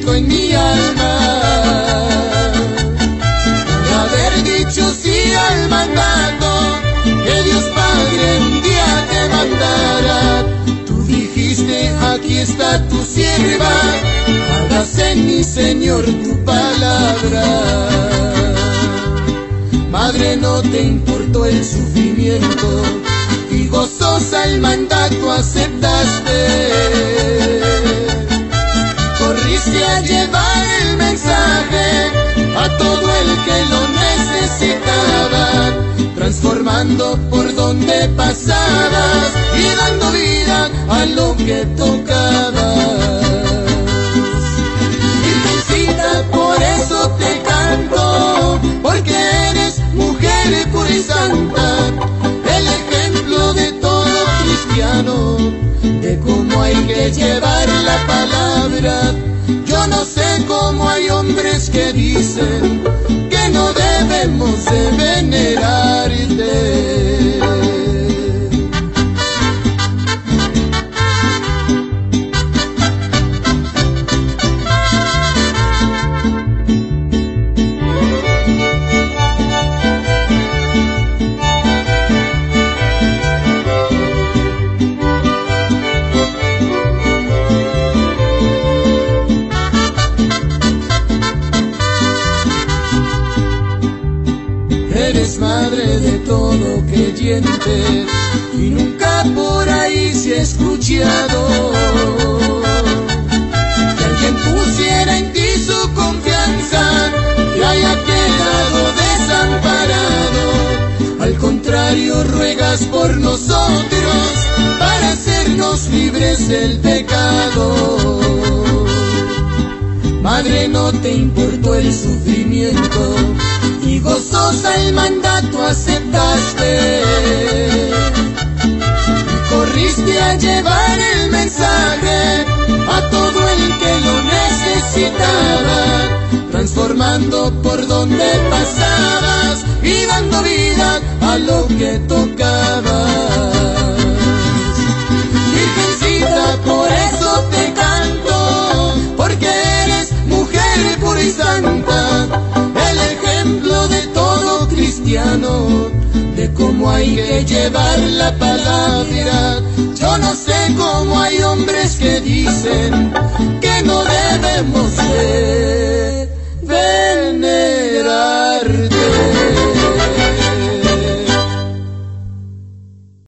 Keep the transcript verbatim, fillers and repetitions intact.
siento en mi alma de haber dicho sí al mandato que Dios Padre un día te mandara. Tú dijiste, aquí está tu sierva, hágase mi Señor tu palabra. Madre, no te importó el sufrimiento y gozosa el mandato aceptaste. Corriste a llevar el mensaje a todo el que lo necesitaba, transformando por donde pasabas y dando vida a lo que tocabas. Virgencita, por eso te canto, porque eres mujer pura y santa, el ejemplo de todo cristiano, de cómo hay que llevar la palabra. Yo no sé cómo hay hombres que dicen que no debemos de venerarte. Eres madre de todo creyente y nunca por ahí se ha escuchado que alguien pusiera en ti su confianza y haya quedado desamparado. Al contrario, ruegas por nosotros para hacernos libres del pecado. Madre, no te importó el sufrimiento y gozosa el mandato aceptaste. Y corriste a llevar el mensaje a todo el que lo necesitaba, transformando por donde pasabas y dando vida a lo que tocabas. Virgencita, por eso te canto, porque eres mujer pura y santa, el ejemplo de todo cristiano, de cómo hay que llevar la palabra. Yo no sé cómo hay hombres que dicen que no debemos ser